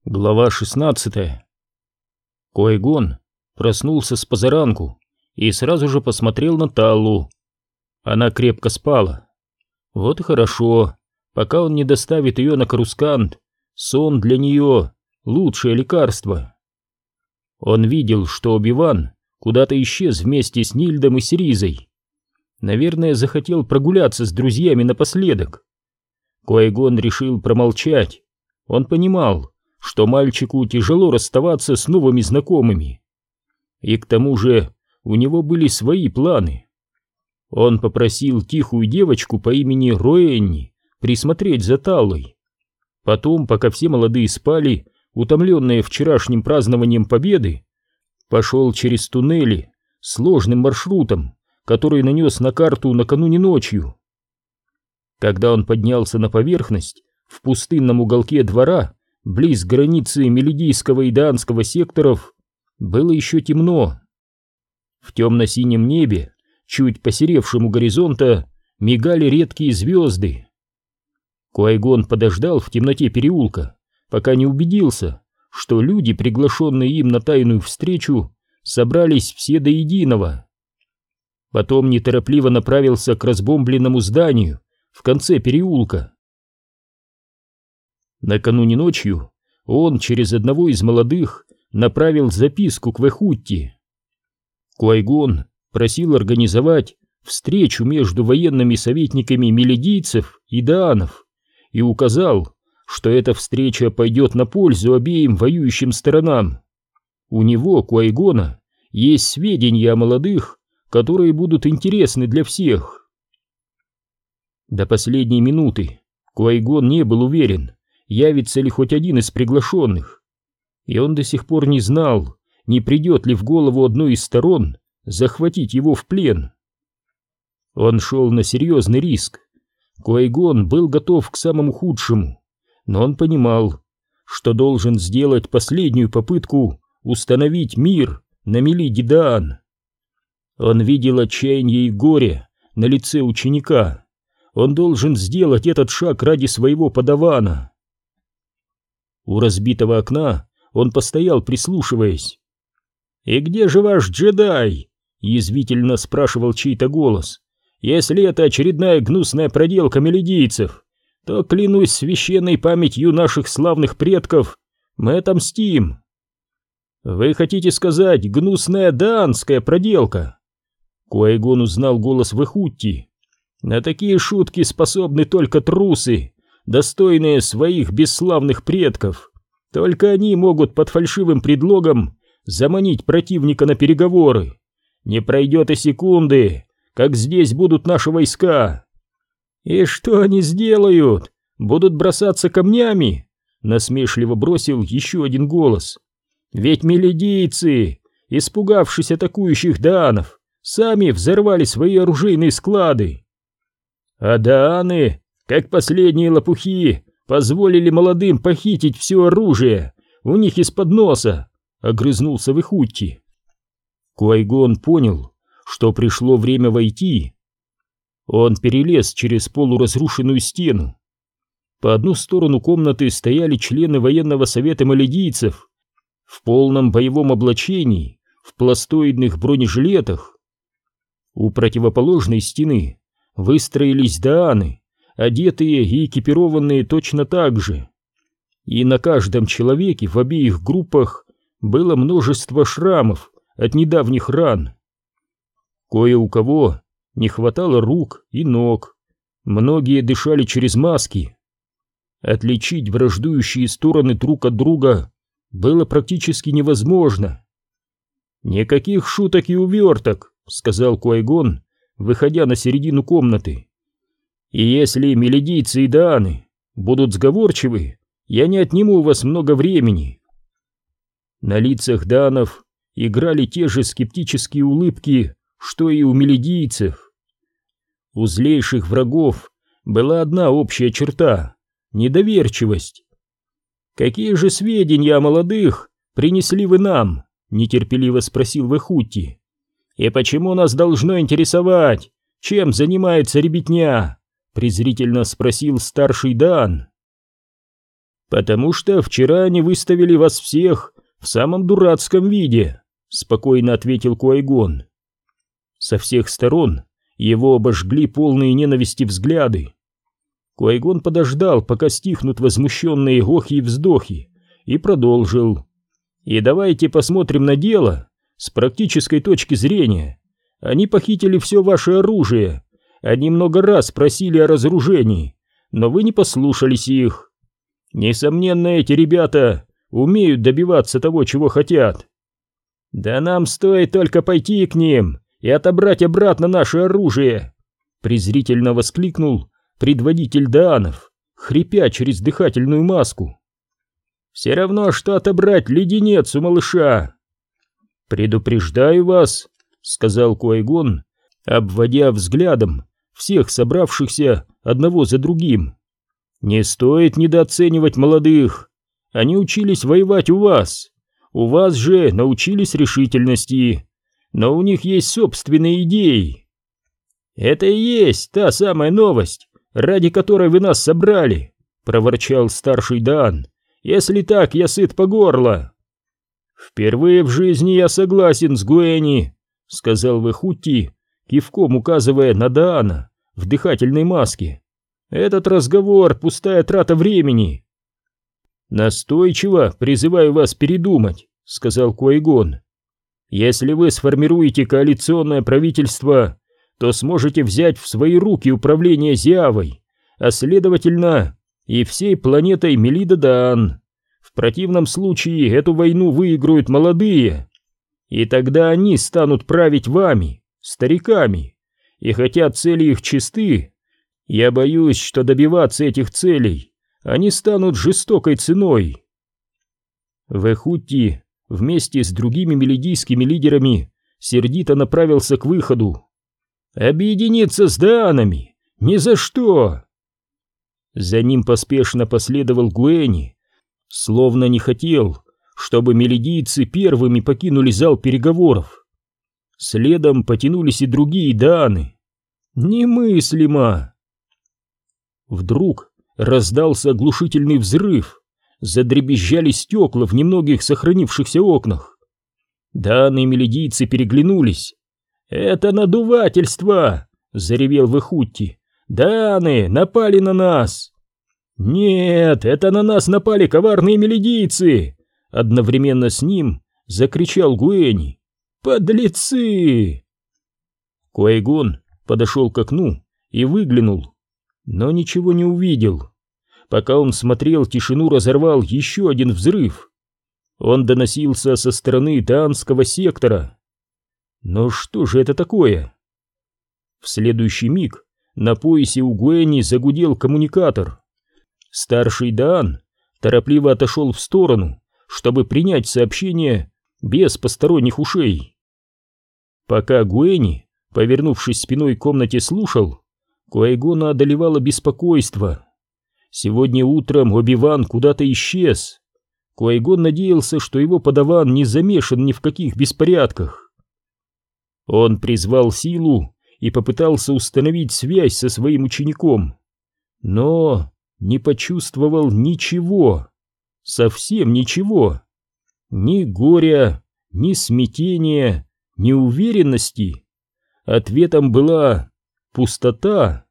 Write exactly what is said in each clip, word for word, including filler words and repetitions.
Глава шестнадцатая. Кой-Гон проснулся с позаранку и сразу же посмотрел на Таллу. Она крепко спала. Вот и хорошо, пока он не доставит ее на Корускант, сон для нее — лучшее лекарство. Он видел, что Оби-Ван куда-то исчез вместе с Нильдом и Сиризой. Наверное, захотел прогуляться с друзьями напоследок. Кой-Гон решил промолчать. Он понимал, что мальчику тяжело расставаться с новыми знакомыми. И к тому же у него были свои планы. Он попросил тихую девочку по имени Роэнни присмотреть за Таллой. Потом, пока все молодые спали, утомленные вчерашним празднованием победы, пошел через туннели сложным маршрутом, который нанес на карту накануне ночью. Когда он поднялся на поверхность, в пустынном уголке двора, близ границы Мелидийского и Даанского секторов, было еще темно. В темно-синем небе, чуть посеревшем у горизонта, мигали редкие звезды. Кой-Гон подождал в темноте переулка, пока не убедился, что люди, приглашенные им на тайную встречу, собрались все до единого. Потом неторопливо направился к разбомбленному зданию в конце переулка. Накануне ночью он через одного из молодых направил записку к Вэхутти. Кой-Гон просил организовать встречу между военными советниками мелидийцев и даанов и указал, что эта встреча пойдет на пользу обеим воюющим сторонам. У него, Кой-Гона, есть сведения о молодых, которые будут интересны для всех. До последней минуты Кой-Гон не был уверен, явится ли хоть один из приглашенных, и он до сих пор не знал, не придет ли в голову одной из сторон захватить его в плен. Он шел на серьезный риск. Кой-Гон был готов к самому худшему, но он понимал, что должен сделать последнюю попытку установить мир на Мелиди-Даан. Он видел отчаяние и горе на лице ученика. Он должен сделать этот шаг ради своего подавана. У разбитого окна он постоял, прислушиваясь. «И где же ваш джедай?» — язвительно спрашивал чей-то голос. «Если это очередная гнусная проделка мелидийцев, то, клянусь священной памятью наших славных предков, мы отомстим». «Вы хотите сказать, гнусная даанская проделка?» Кой-Гон узнал голос Вэхутти. «На такие шутки способны только трусы, достойные своих бесславных предков. Только они могут под фальшивым предлогом заманить противника на переговоры. Не пройдет и секунды, как здесь будут наши войска». «И что они сделают? Будут бросаться камнями?» — насмешливо бросил еще один голос. «Ведь мелидийцы, испугавшись атакующих даанов, сами взорвали свои оружейные склады. А дааны, как последние лопухи, позволили молодым похитить все оружие у них из-под носа», — огрызнулся Вэхутти. Кой-Гон понял, что пришло время войти. Он перелез через полуразрушенную стену. По одну сторону комнаты стояли члены военного совета мелидийцев в полном боевом облачении, в пластоидных бронежилетах. У противоположной стены выстроились дааны, одетые и экипированные точно так же. И на каждом человеке в обеих группах было множество шрамов от недавних ран. Кое у кого не хватало рук и ног, многие дышали через маски. Отличить враждующие стороны друг от друга было практически невозможно. «Никаких шуток и уверток», — сказал Кой-Гон, выходя на середину комнаты. «И если мелидийцы и дааны будут сговорчивы, я не отниму у вас много времени». На лицах даанов играли те же скептические улыбки, что и у мелидийцев. У злейших врагов была одна общая черта — недоверчивость. «Какие же сведения о молодых принесли вы нам?» — нетерпеливо спросил Вэхутти. «И почему нас должно интересовать, чем занимается ребятня?» — презрительно спросил старший даан. «Потому что вчера они выставили вас всех в самом дурацком виде», — спокойно ответил Куайгон. Со всех сторон его обожгли полные ненависти взгляды. Куайгон подождал, пока стихнут возмущенные охи и вздохи, и продолжил. «И давайте посмотрим на дело с практической точки зрения. Они похитили все ваше оружие, они много раз просили о разоружении, но вы не послушались их. Несомненно, эти ребята умеют добиваться того, чего хотят. Да нам стоит только пойти к ним и отобрать обратно наше оружие», — презрительно воскликнул предводитель даанов, хрипя через дыхательную маску. «Все равно, что отобрать леденец у малыша». «Предупреждаю вас», — сказал Куайгон, обводя взглядом всех собравшихся одного за другим. «Не стоит недооценивать молодых. Они учились воевать у вас. У вас же научились решительности. Но у них есть собственные идеи». «Это и есть та самая новость, ради которой вы нас собрали», — проворчал старший даан. «Если так, я сыт по горло». «Впервые в жизни я согласен с Гуэни», — сказал Вэхутти, кивком указывая на даана в дыхательной маске. «Этот разговор — пустая трата времени». «Настойчиво призываю вас передумать», — сказал Куайгон. «Если вы сформируете коалиционное правительство, то сможете взять в свои руки управление Зиавой, а следовательно и всей планетой Мелида-Даан. В противном случае эту войну выиграют молодые, и тогда они станут править вами, стариками, и хотя цели их чисты, я боюсь, что добиваться этих целей они станут жестокой ценой». Вэхутти вместе с другими мелидийскими лидерами сердито направился к выходу. «Объединиться с даанами? Ни за что!» За ним поспешно последовал Гуэни, словно не хотел, чтобы мелидийцы первыми покинули зал переговоров. Следом потянулись и другие дааны. Немыслимо! Вдруг раздался оглушительный взрыв, задребезжали стекла в немногих сохранившихся окнах. Дааны и мелидийцы переглянулись. «Это надувательство!» — заревел Вэхутти. «Дааны напали на нас!» «Нет, это на нас напали коварные мелидийцы!» Одновременно с ним закричал Гуэни. «Подлецы!» Куайгон подошел к окну и выглянул, но ничего не увидел. Пока он смотрел, тишину разорвал еще один взрыв. Он доносился со стороны даанского сектора. Но что же это такое? В следующий миг на поясе у Гуэни загудел коммуникатор. Старший даан торопливо отошел в сторону, чтобы принять сообщение без посторонних ушей. Пока Гуэни, повернувшись спиной к комнате, слушал, Куайгона одолевало беспокойство. Сегодня утром Оби-Ван куда-то исчез. Куайгон надеялся, что его подаван не замешан ни в каких беспорядках. Он призвал силу и попытался установить связь со своим учеником, но не почувствовал ничего, совсем ничего. Ни горя, ни смятения, ни уверенности. Ответом была пустота.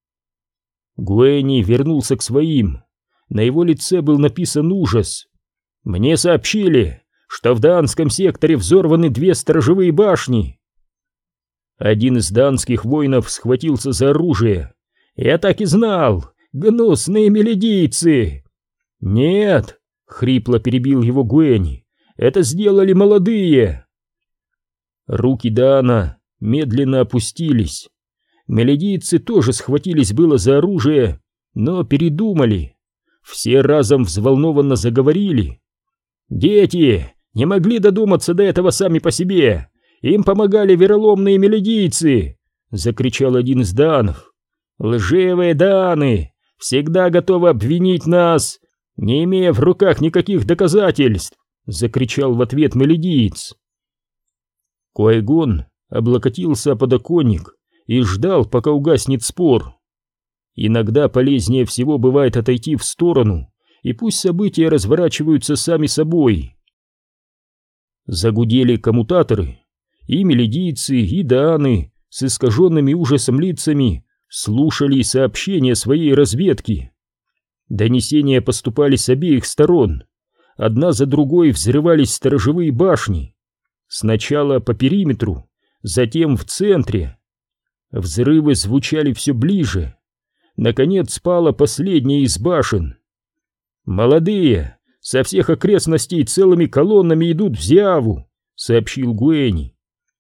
Гуэни вернулся к своим. На его лице был написан ужас. «Мне сообщили, что в даанском секторе взорваны две сторожевые башни». Один из даанских воинов схватился за оружие. «Я так и знал! Гнусные мелидийцы!» «Нет!» — хрипло перебил его Гуэни. «Это сделали молодые!» Руки Даана медленно опустились. Мелидийцы тоже схватились было за оружие, но передумали. Все разом взволнованно заговорили. «Дети не могли додуматься до этого сами по себе! Им помогали вероломные мелидийцы!» — закричал один из даанов. «Лживые дааны всегда готовы обвинить нас, не имея в руках никаких доказательств!» — закричал в ответ мелидиец. Куайгон облокотился о подоконник и ждал, пока угаснет спор. Иногда полезнее всего бывает отойти в сторону и пусть события разворачиваются сами собой. Загудели коммутаторы, и мелидийцы, и дааны с искаженными ужасом лицами слушали сообщения своей разведки. Донесения поступали с обеих сторон, одна за другой взрывались сторожевые башни, сначала по периметру, затем в центре. Взрывы звучали все ближе. Наконец спала последняя из башен. «Молодые, со всех окрестностей целыми колоннами идут в Зиаву», — сообщил Гуэни.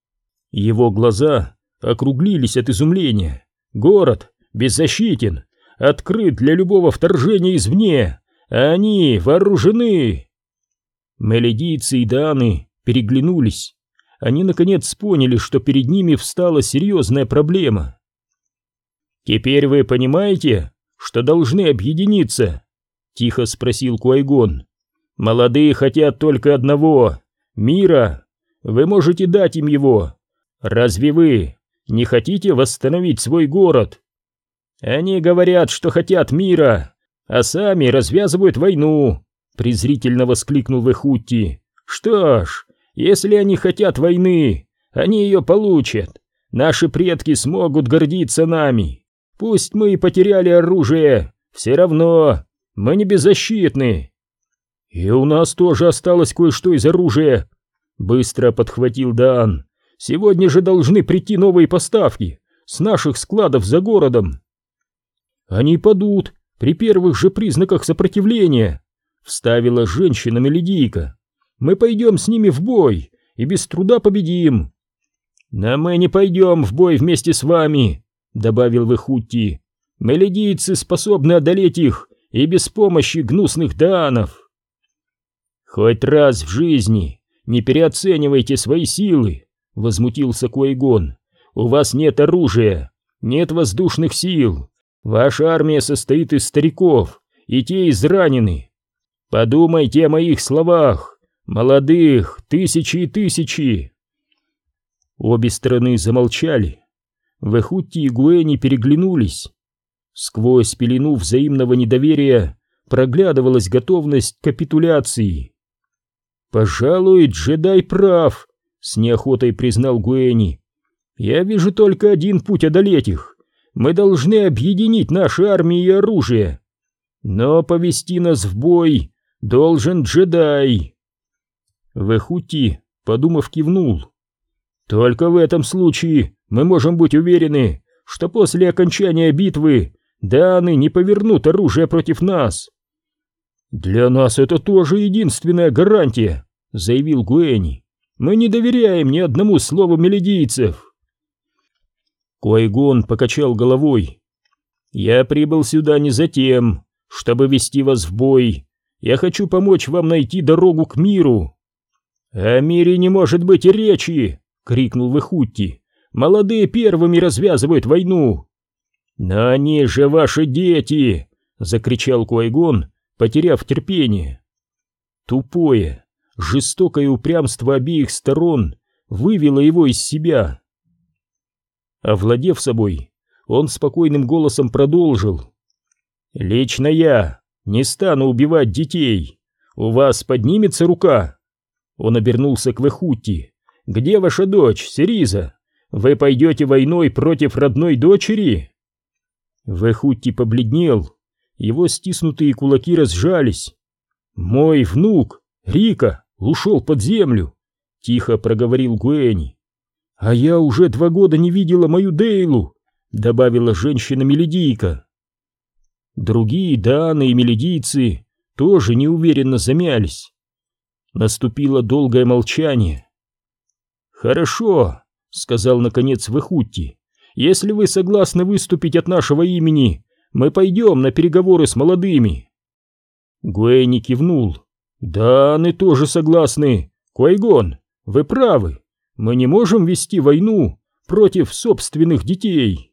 Его глаза округлились от изумления. «Город беззащитен, открыт для любого вторжения извне, а они вооружены». Мелидийцы и дааны переглянулись. Они наконец поняли, что перед ними встала серьезная проблема. «Теперь вы понимаете, что должны объединиться?» — тихо спросил Куайгон. «Молодые хотят только одного — мира. Вы можете дать им его. Разве вы не хотите восстановить свой город? Они говорят, что хотят мира, а сами развязывают войну», — презрительно воскликнул Вехутти. «Что ж, если они хотят войны, они ее получат. Наши предки смогут гордиться нами. Пусть мы и потеряли оружие, все равно мы не беззащитны». «И у нас тоже осталось кое-что из оружия», — быстро подхватил Даан. «Сегодня же должны прийти новые поставки с наших складов за городом». «Они падут при первых же признаках сопротивления», — вставила женщина-мелидийка. «Мы пойдем с ними в бой и без труда победим». «Но мы не пойдем в бой вместе с вами», — добавил Вехутти. «Мелидийцы способны одолеть их и без помощи гнусных даанов». «Хоть раз в жизни не переоценивайте свои силы», — возмутился Куайгон. «У вас нет оружия, нет воздушных сил. Ваша армия состоит из стариков, и те изранены. Подумайте о моих словах, молодых, тысячи и тысячи». Обе стороны замолчали. Вехутти и Гуэни переглянулись. Сквозь пелену взаимного недоверия проглядывалась готовность к капитуляции. «Пожалуй, джедай прав», — с неохотой признал Гуэни. «Я вижу только один путь одолеть их. Мы должны объединить наши армии и оружие. Но повести нас в бой должен джедай». Вехутти, подумав, кивнул. «Только в этом случае мы можем быть уверены, что после окончания битвы дааны не повернут оружие против нас». «Для нас это тоже единственная гарантия», — заявил Гуэни. «Мы не доверяем ни одному слову мелидийцев». Куайгон покачал головой. «Я прибыл сюда не за тем, чтобы вести вас в бой. Я хочу помочь вам найти дорогу к миру». «О мире не может быть и речи!» — крикнул Вехутти. «Молодые первыми развязывают войну». «Но они же ваши дети!» — закричал Куайгон, потеряв терпение. Тупое, жестокое упрямство обеих сторон вывело его из себя. Овладев собой, он спокойным голосом продолжил. «Лично я не стану убивать детей. У вас поднимется рука?» Он обернулся к Вехутти. «Где ваша дочь, Сириза? Вы пойдете войной против родной дочери?» Вехутти побледнел. Его стиснутые кулаки разжались. «Мой внук, Рика, ушел под землю», — тихо проговорил Гуэни. «А я уже два года не видела мою Дейлу», — добавила женщина-мелидийка. Другие дааны и мелидийцы тоже неуверенно замялись. Наступило долгое молчание. «Хорошо», — сказал наконец Вехутти. «Если вы согласны выступить от нашего имени, мы пойдем на переговоры с молодыми». Гуэни кивнул. «Дааны тоже согласны. Куайгон, вы правы. Мы не можем вести войну против собственных детей».